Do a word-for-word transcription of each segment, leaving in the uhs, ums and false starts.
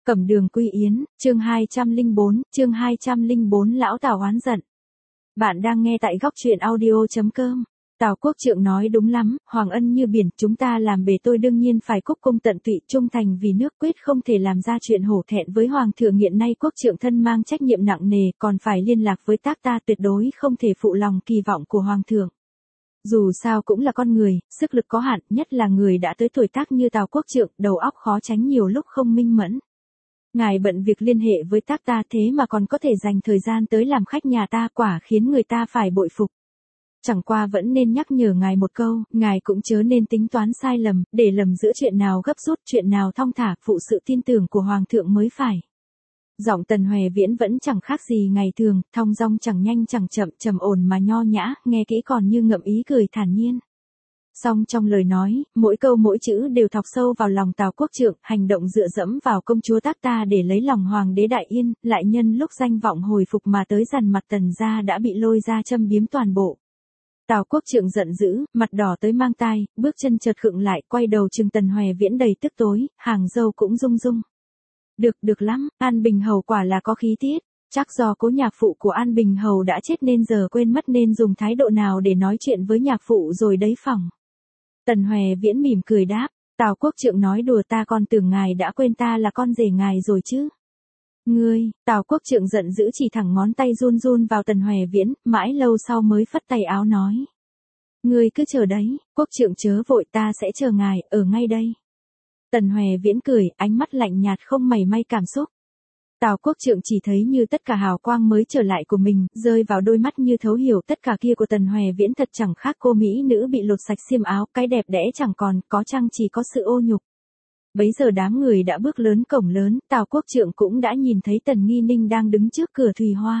Cẩm Đường Quy Yến, chương hai trăm lẻ bốn, chương hai trăm lẻ bốn Lão Tào oán giận. Bạn đang nghe tại góc truyện audio.com. Tào Quốc Trượng nói đúng lắm, Hoàng ân như biển, chúng ta làm bề tôi đương nhiên phải cúc cung tận tụy, trung thành vì nước, quyết không thể làm ra chuyện hổ thẹn với Hoàng thượng. Hiện nay Quốc Trượng thân mang trách nhiệm nặng nề, còn phải liên lạc với tác ta, tuyệt đối không thể phụ lòng kỳ vọng của Hoàng thượng. Dù sao cũng là con người, sức lực có hạn, nhất là người đã tới tuổi tác như Tào Quốc Trượng, đầu óc khó tránh nhiều lúc không minh mẫn. Ngài bận việc liên hệ với tác ta thế mà còn có thể dành thời gian tới làm khách nhà ta, quả khiến người ta phải bội phục. Chẳng qua vẫn nên nhắc nhở ngài một câu, ngài cũng chớ nên tính toán sai lầm, để lầm giữa chuyện nào gấp rút, chuyện nào thong thả, phụ sự tin tưởng của Hoàng thượng mới phải. Giọng Tần Hoè Viễn vẫn chẳng khác gì ngày thường, thong dong chẳng nhanh chẳng chậm, trầm ổn mà nho nhã, nghe kỹ còn như ngậm ý cười thản nhiên. Song trong lời nói, mỗi câu mỗi chữ đều thọc sâu vào lòng Tào Quốc Trượng, hành động dựa dẫm vào công chúa tác ta để lấy lòng Hoàng đế Đại Yên, lại nhân lúc danh vọng hồi phục mà tới dằn mặt Tần gia đã bị lôi ra châm biếm toàn bộ. Tào Quốc Trượng giận dữ, mặt đỏ tới mang tai, bước chân chợt khựng lại, quay đầu trừng Tần Hoè Viễn đầy tức tối, hàng dâu cũng rung rung. Được, được lắm, An Bình Hầu quả là có khí tiết, chắc do cố nhạc phụ của An Bình Hầu đã chết nên giờ quên mất nên dùng thái độ nào để nói chuyện với nhạc phụ rồi đấy phỏng. Tần Hoè Viễn mỉm cười đáp, Tào Quốc Trượng nói đùa, ta còn tưởng ngài đã quên ta là con rể ngài rồi chứ. Ngươi, Tào Quốc Trượng giận dữ chỉ thẳng ngón tay run run vào Tần Hoè Viễn, mãi lâu sau mới phất tay áo nói. Ngươi cứ chờ đấy, Quốc Trượng chớ vội, ta sẽ chờ ngài, ở ngay đây. Tần Hoè Viễn cười, ánh mắt lạnh nhạt không mảy may cảm xúc. Tào Quốc Trượng chỉ thấy như tất cả hào quang mới trở lại của mình, rơi vào đôi mắt như thấu hiểu tất cả kia của Tần Hoè Viễn thật chẳng khác cô mỹ nữ bị lột sạch xiêm áo, cái đẹp đẽ chẳng còn, có chăng chỉ có sự ô nhục. Bấy giờ đám người đã bước lớn cổng lớn, Tào Quốc Trượng cũng đã nhìn thấy Tần Nghi Ninh đang đứng trước cửa Thùy Hoa.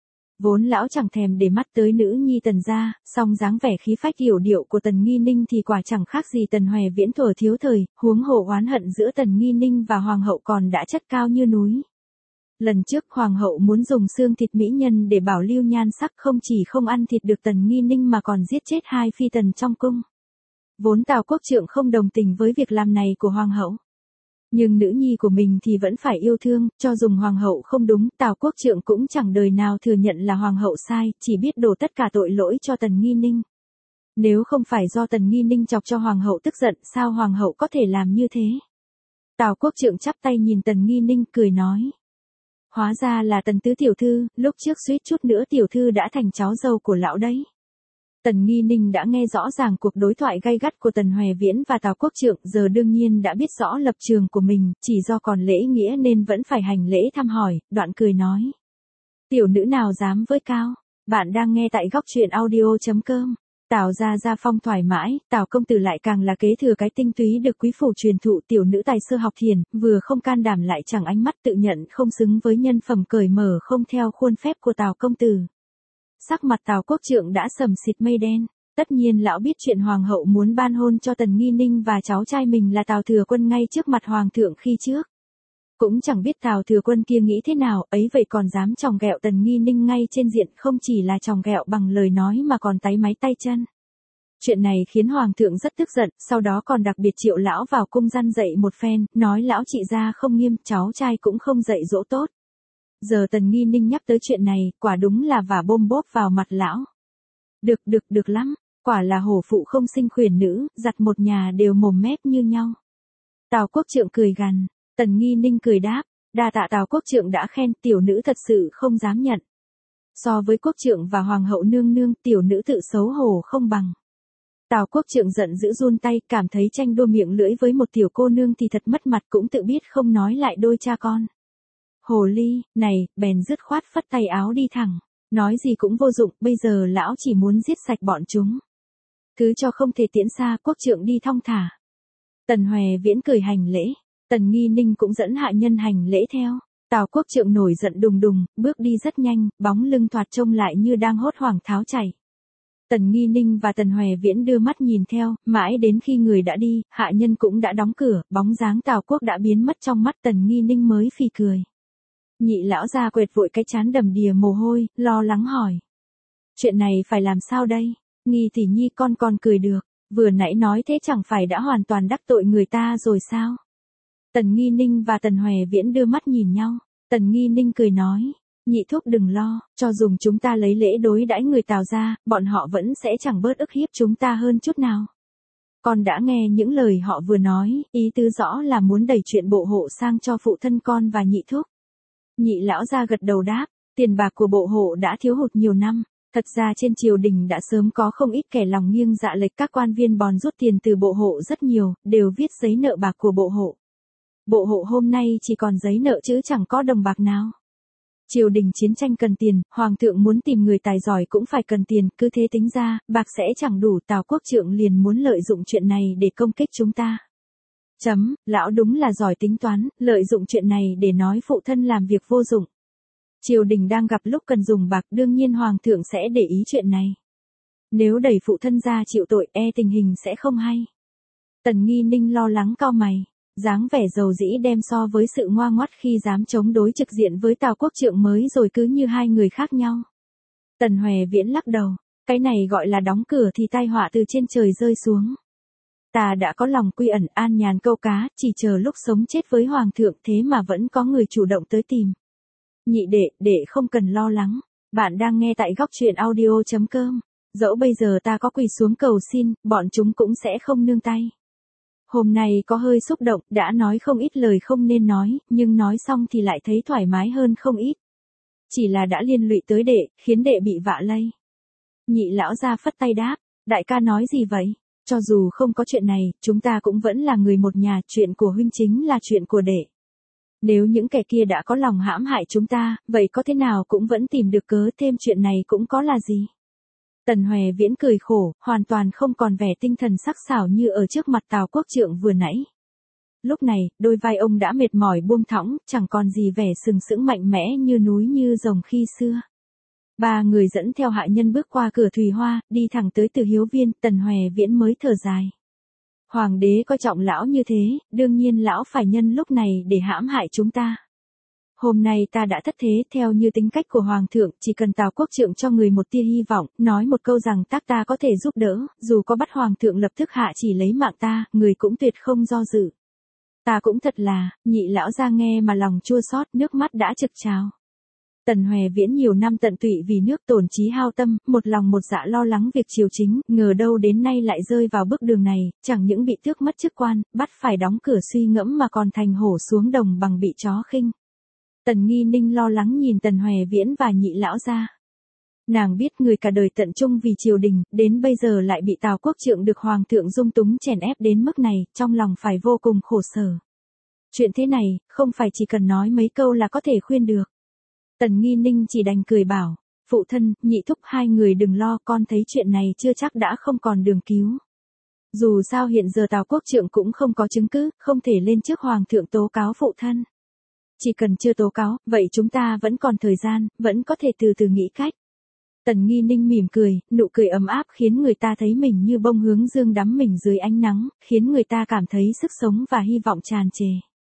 Vốn lão chẳng thèm để mắt tới nữ nhi Tần gia, song dáng vẻ khí phách yểu điệu của Tần Nghi Ninh thì quả chẳng khác gì Tần Hoè Viễn thuở thiếu thời, huống hồ oán hận giữa Tần Nghi Ninh và Hoàng hậu còn đã chất cao như núi. Lần trước Hoàng hậu muốn dùng xương thịt mỹ nhân để bảo lưu nhan sắc, không chỉ không ăn thịt được Tần Nghi Ninh mà còn giết chết hai phi tần trong cung. Vốn Tào Quốc Trượng không đồng tình với việc làm này của Hoàng hậu. Nhưng nữ nhi của mình thì vẫn phải yêu thương, cho dùng Hoàng hậu không đúng, Tào Quốc Trượng cũng chẳng đời nào thừa nhận là Hoàng hậu sai, chỉ biết đổ tất cả tội lỗi cho Tần Nghi Ninh. Nếu không phải do Tần Nghi Ninh chọc cho Hoàng hậu tức giận, sao Hoàng hậu có thể làm như thế? Tào Quốc Trượng chắp tay nhìn Tần Nghi Ninh cười nói. Hóa ra là Tần tứ tiểu thư, lúc trước suýt chút nữa tiểu thư đã thành cháu dâu của lão đấy. Tần Nghi Ninh đã nghe rõ ràng cuộc đối thoại gay gắt của Tần Hoè Viễn và Tào Quốc Trượng, giờ đương nhiên đã biết rõ lập trường của mình, chỉ do còn lễ nghĩa nên vẫn phải hành lễ thăm hỏi, đoạn cười nói. Tiểu nữ nào dám với cao, bạn đang nghe tại góc truyện audio.com. Tào gia gia phong thoải mái, Tào công tử lại càng là kế thừa cái tinh túy được quý phủ truyền thụ, tiểu nữ tài sơ học thiền, vừa không can đảm lại chẳng ánh mắt tự nhận không xứng với nhân phẩm cởi mở không theo khuôn phép của Tào công tử. Sắc mặt Tào Quốc Trượng đã sầm xịt mây đen, tất nhiên lão biết chuyện Hoàng hậu muốn ban hôn cho Tần Nghi Ninh và cháu trai mình là Tào Thừa Quân ngay trước mặt Hoàng thượng khi trước. Cũng chẳng biết Tào Thừa Quân kia nghĩ thế nào, ấy vậy còn dám chòng ghẹo Tần Nghi Ninh ngay trên diện, không chỉ là chòng ghẹo bằng lời nói mà còn táy máy tay chân. Chuyện này khiến Hoàng thượng rất tức giận, sau đó còn đặc biệt triệu lão vào cung răn dạy một phen, nói lão trị gia không nghiêm, cháu trai cũng không dạy dỗ tốt. Giờ Tần Nghi Ninh nhắc tới chuyện này, quả đúng là vả bôm bốp vào mặt lão. Được được được lắm, quả là hổ phụ không sinh khuyển nữ, giặt một nhà đều mồm mép như nhau. Tào Quốc Trượng cười gằn. Tần Nghi Ninh cười đáp, đa tạ Tào Quốc Trượng đã khen, tiểu nữ thật sự không dám nhận. So với Quốc Trượng và Hoàng hậu nương nương, tiểu nữ tự xấu hổ không bằng. Tào Quốc Trượng giận dữ run tay, cảm thấy tranh đua miệng lưỡi với một tiểu cô nương thì thật mất mặt, cũng tự biết không nói lại đôi cha con. Hồ ly, này, bèn dứt khoát phất tay áo đi thẳng, nói gì cũng vô dụng, bây giờ lão chỉ muốn giết sạch bọn chúng. Thứ cho không thể tiễn xa, Quốc Trượng đi thong thả. Tần Hoè Viễn cười hành lễ. Tần Nghi Ninh cũng dẫn hạ nhân hành lễ theo. Tào Quốc Trượng nổi giận đùng đùng, bước đi rất nhanh, bóng lưng thoạt trông lại như đang hốt hoảng tháo chạy. Tần Nghi Ninh và Tần Hoè Viễn đưa mắt nhìn theo, mãi đến khi người đã đi, hạ nhân cũng đã đóng cửa, bóng dáng Tào Quốc đã biến mất trong mắt Tần Nghi Ninh mới phì cười. Nhị lão già quệt vội cái trán đầm đìa mồ hôi, lo lắng hỏi. Chuyện này phải làm sao đây? Nghi tỷ nhi con còn cười được, vừa nãy nói thế chẳng phải đã hoàn toàn đắc tội người ta rồi sao? Tần Nghi Ninh và Tần Hoè Viễn đưa mắt nhìn nhau, Tần Nghi Ninh cười nói, nhị thúc đừng lo, cho dùng chúng ta lấy lễ đối đãi người Tào gia, bọn họ vẫn sẽ chẳng bớt ức hiếp chúng ta hơn chút nào. Con đã nghe những lời họ vừa nói, ý tứ rõ là muốn đẩy chuyện bộ hộ sang cho phụ thân con và nhị thúc. Nhị lão gia gật đầu đáp, tiền bạc của bộ hộ đã thiếu hụt nhiều năm. Thật ra trên triều đình đã sớm có không ít kẻ lòng nghiêng dạ lệch, các quan viên bòn rút tiền từ bộ hộ rất nhiều, đều viết giấy nợ bạc của bộ hộ. Bộ hộ hôm nay chỉ còn giấy nợ chứ chẳng có đồng bạc nào. Triều đình chiến tranh cần tiền, hoàng thượng muốn tìm người tài giỏi cũng phải cần tiền, cứ thế tính ra, bạc sẽ chẳng đủ. Tào quốc trượng liền muốn lợi dụng chuyện này để công kích chúng ta. Chấm, lão đúng là giỏi tính toán, lợi dụng chuyện này để nói phụ thân làm việc vô dụng. Triều đình đang gặp lúc cần dùng bạc, đương nhiên hoàng thượng sẽ để ý chuyện này. Nếu đẩy phụ thân ra chịu tội, e tình hình sẽ không hay. Tần Nghi Ninh lo lắng cau mày, dáng vẻ dầu dĩ đem so với sự ngoa ngoắt khi dám chống đối trực diện với Tào quốc trượng mới rồi cứ như hai người khác nhau. Tần Hoè Viễn lắc đầu, cái này gọi là đóng cửa thì tai họa từ trên trời rơi xuống. Ta đã có lòng quy ẩn an nhàn câu cá, chỉ chờ lúc sống chết với hoàng thượng, thế mà vẫn có người chủ động tới tìm. Nhị đệ, đệ không cần lo lắng, bạn đang nghe tại góc truyện audio chấm com. Dẫu bây giờ ta có quỳ xuống cầu xin, bọn chúng cũng sẽ không nương tay. Hôm nay có hơi xúc động, đã nói không ít lời không nên nói, nhưng nói xong thì lại thấy thoải mái hơn không ít. Chỉ là đã liên lụy tới đệ, khiến đệ bị vạ lây. Nhị lão ra phất tay đáp, đại ca nói gì vậy? Cho dù không có chuyện này, chúng ta cũng vẫn là người một nhà, chuyện của huynh chính là chuyện của đệ. Nếu những kẻ kia đã có lòng hãm hại chúng ta, vậy có thế nào cũng vẫn tìm được cớ, thêm chuyện này cũng có là gì. Tần Hoè Viễn cười khổ, hoàn toàn không còn vẻ tinh thần sắc sảo như ở trước mặt Tào quốc trượng vừa nãy. Lúc này, đôi vai ông đã mệt mỏi buông thõng, chẳng còn gì vẻ sừng sững mạnh mẽ như núi như rồng khi xưa. Ba người dẫn theo hạ nhân bước qua cửa Thùy Hoa, đi thẳng tới Từ Hiếu Viên, Tần Hoè Viễn mới thở dài. Hoàng đế coi trọng lão như thế, đương nhiên lão phải nhân lúc này để hãm hại chúng ta. Hôm nay ta đã thất thế, theo như tính cách của hoàng thượng, chỉ cần Tào quốc trượng cho người một tia hy vọng, nói một câu rằng tác ta có thể giúp đỡ, dù có bắt hoàng thượng lập tức hạ chỉ lấy mạng ta, người cũng tuyệt không do dự. Ta cũng thật là, nhị lão ra nghe mà lòng chua xót, nước mắt đã trực trào. Tần Hoè Viễn nhiều năm tận tụy vì nước, tổn trí hao tâm, một lòng một dạ lo lắng việc triều chính, ngờ đâu đến nay lại rơi vào bước đường này, chẳng những bị tước mất chức quan, bắt phải đóng cửa suy ngẫm mà còn thành hổ xuống đồng bằng bị chó khinh. Tần Nghi Ninh lo lắng nhìn Tần Hoè Viễn và nhị lão ra. Nàng biết người cả đời tận trung vì triều đình, đến bây giờ lại bị Tào quốc trượng được hoàng thượng dung túng chèn ép đến mức này, trong lòng phải vô cùng khổ sở. Chuyện thế này, không phải chỉ cần nói mấy câu là có thể khuyên được. Tần Nghi Ninh chỉ đành cười bảo, phụ thân, nhị thúc hai người đừng lo, con thấy chuyện này chưa chắc đã không còn đường cứu. Dù sao hiện giờ Tào quốc trượng cũng không có chứng cứ, không thể lên trước hoàng thượng tố cáo phụ thân. Chỉ cần chưa tố cáo, vậy chúng ta vẫn còn thời gian, vẫn có thể từ từ nghĩ cách. Tần Nghi Ninh mỉm cười, nụ cười ấm áp khiến người ta thấy mình như bông hướng dương đắm mình dưới ánh nắng, khiến người ta cảm thấy sức sống và hy vọng tràn trề.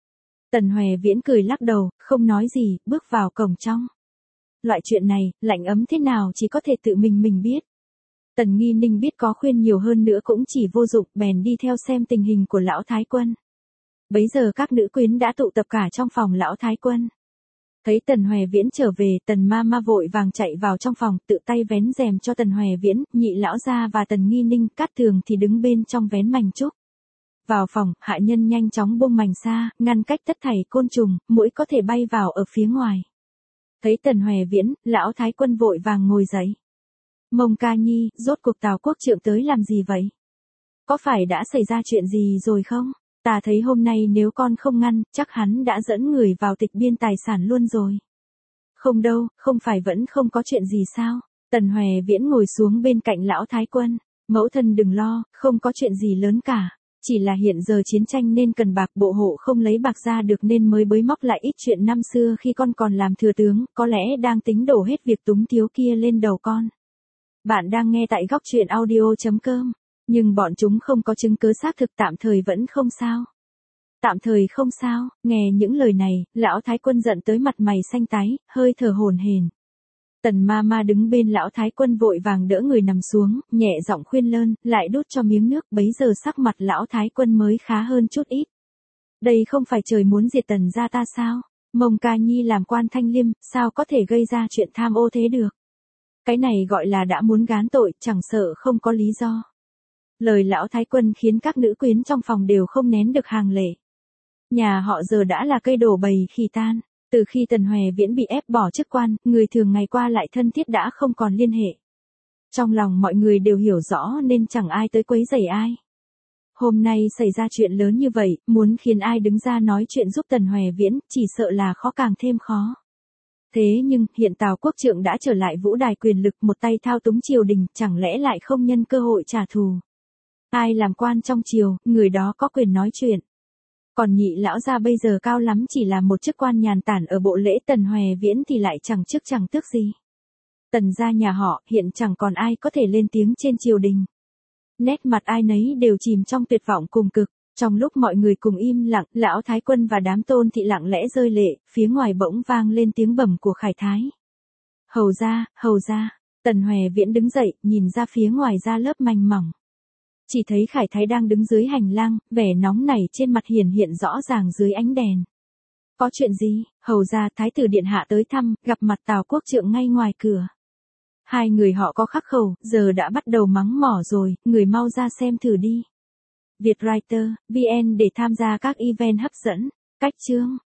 Tần Hoè Viễn cười lắc đầu, không nói gì, bước vào cổng trong. Loại chuyện này, lạnh ấm thế nào chỉ có thể tự mình mình biết. Tần Nghi Ninh biết có khuyên nhiều hơn nữa cũng chỉ vô dụng, bèn đi theo xem tình hình của lão thái quân. Bấy giờ các nữ quyến đã tụ tập cả trong phòng lão thái quân. Thấy Tần Hoè Viễn trở về, Tần ma ma vội vàng chạy vào trong phòng, tự tay vén rèm cho Tần Hoè Viễn, nhị lão gia và Tần Nghi Ninh, Cát Tường thì đứng bên trong vén mành trúc. Vào phòng, hạ nhân nhanh chóng buông mành xa, ngăn cách tất thảy côn trùng, muỗi có thể bay vào ở phía ngoài. Thấy Tần Hoè Viễn, lão thái quân vội vàng ngồi dậy. Mông ca nhi, rốt cuộc Tào quốc trượng tới làm gì vậy? Có phải đã xảy ra chuyện gì rồi không? Ta thấy hôm nay nếu con không ngăn, chắc hắn đã dẫn người vào tịch biên tài sản luôn rồi. Không đâu, không phải vẫn không có chuyện gì sao? Tần Hoè Viễn ngồi xuống bên cạnh lão thái quân. Mẫu thân đừng lo, không có chuyện gì lớn cả. Chỉ là hiện giờ chiến tranh nên cần bạc, bộ hộ không lấy bạc ra được nên mới bới móc lại ít chuyện năm xưa khi con còn làm thừa tướng, có lẽ đang tính đổ hết việc túng thiếu kia lên đầu con. Bạn đang nghe tại góc truyện audio chấm com. Nhưng bọn chúng không có chứng cứ xác thực, tạm thời vẫn không sao. Tạm thời không sao, nghe những lời này, lão thái quân giận tới mặt mày xanh tái, hơi thở hổn hển. Tần ma ma đứng bên lão thái quân vội vàng đỡ người nằm xuống, nhẹ giọng khuyên lơn, lại đút cho miếng nước, bấy giờ sắc mặt lão thái quân mới khá hơn chút ít. Đây không phải trời muốn diệt Tần gia ta sao? Mông Ca Nhi làm quan thanh liêm, sao có thể gây ra chuyện tham ô thế được? Cái này gọi là đã muốn gán tội, chẳng sợ không có lý do. Lời lão thái quân khiến các nữ quyến trong phòng đều không nén được hàng lệ. Nhà họ giờ đã là cây đổ bầy khi tan. Từ khi Tần Hoè Viễn bị ép bỏ chức quan, người thường ngày qua lại thân thiết đã không còn liên hệ. Trong lòng mọi người đều hiểu rõ nên chẳng ai tới quấy rầy ai. Hôm nay xảy ra chuyện lớn như vậy, muốn khiến ai đứng ra nói chuyện giúp Tần Hoè Viễn, chỉ sợ là khó càng thêm khó. Thế nhưng, hiện Tào Quốc Trượng đã trở lại vũ đài quyền lực, một tay thao túng triều đình, chẳng lẽ lại không nhân cơ hội trả thù. Ai làm quan trong triều, người đó có quyền nói chuyện. Còn nhị lão gia bây giờ cao lắm chỉ là một chức quan nhàn tản ở bộ lễ, Tần Hoè Viễn thì lại chẳng chức chẳng tước gì. Tần gia nhà họ hiện chẳng còn ai có thể lên tiếng trên triều đình. Nét mặt ai nấy đều chìm trong tuyệt vọng cùng cực. Trong lúc mọi người cùng im lặng, lão thái quân và đám Tôn thị lặng lẽ rơi lệ, phía ngoài bỗng vang lên tiếng bẩm của Khải Thái. Hầu gia, hầu gia. Tần Hoè Viễn đứng dậy, nhìn ra phía ngoài ra lớp manh mỏng. Chỉ thấy Khải Thái đang đứng dưới hành lang, vẻ nóng nảy trên mặt hiển hiện rõ ràng dưới ánh đèn. Có chuyện gì? Hầu gia, thái tử điện hạ tới thăm, gặp mặt Tào Quốc Trượng ngay ngoài cửa. Hai người họ có khắc khẩu, giờ đã bắt đầu mắng mỏ rồi, người mau ra xem thử đi. Vietwriter, vê en để tham gia các event hấp dẫn. Cách chương